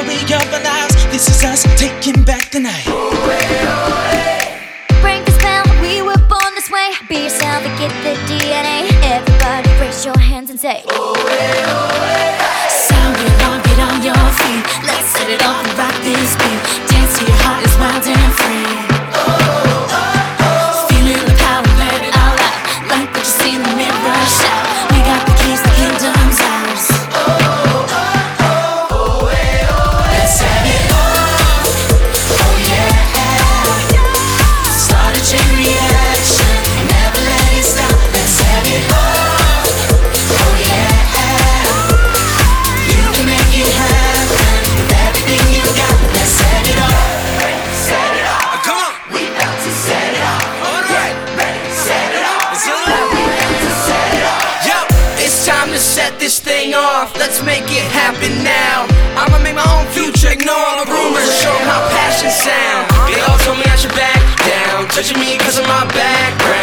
story of our lives. This is us taking back the night. Break the spell, we were born this way. Be yourself and get the DNA. Everybody raise your hands and say sound it on your feet. Let's set it off and rock this beat. Dance till your heart is wild and free. Feeling the power, let it all out. Like what you see in the mirror, shout. We got the keys, the kingdom's ours. Let's have it all. Oh yeah. Start a chain reaction, never let it stop. Let's have it all. Oh yeah. You can make it happen with everything you got. Let's set it off. Set it off. Come on. We about to set it off. Alright. Set it off. It's on. We about to set it off. Yo, it's time to set this thing off. Let's make it happen now. I'ma make my own future, ignore all the rumors, show 'em how passion sound. They all told me I should back down, judging me cause of my background.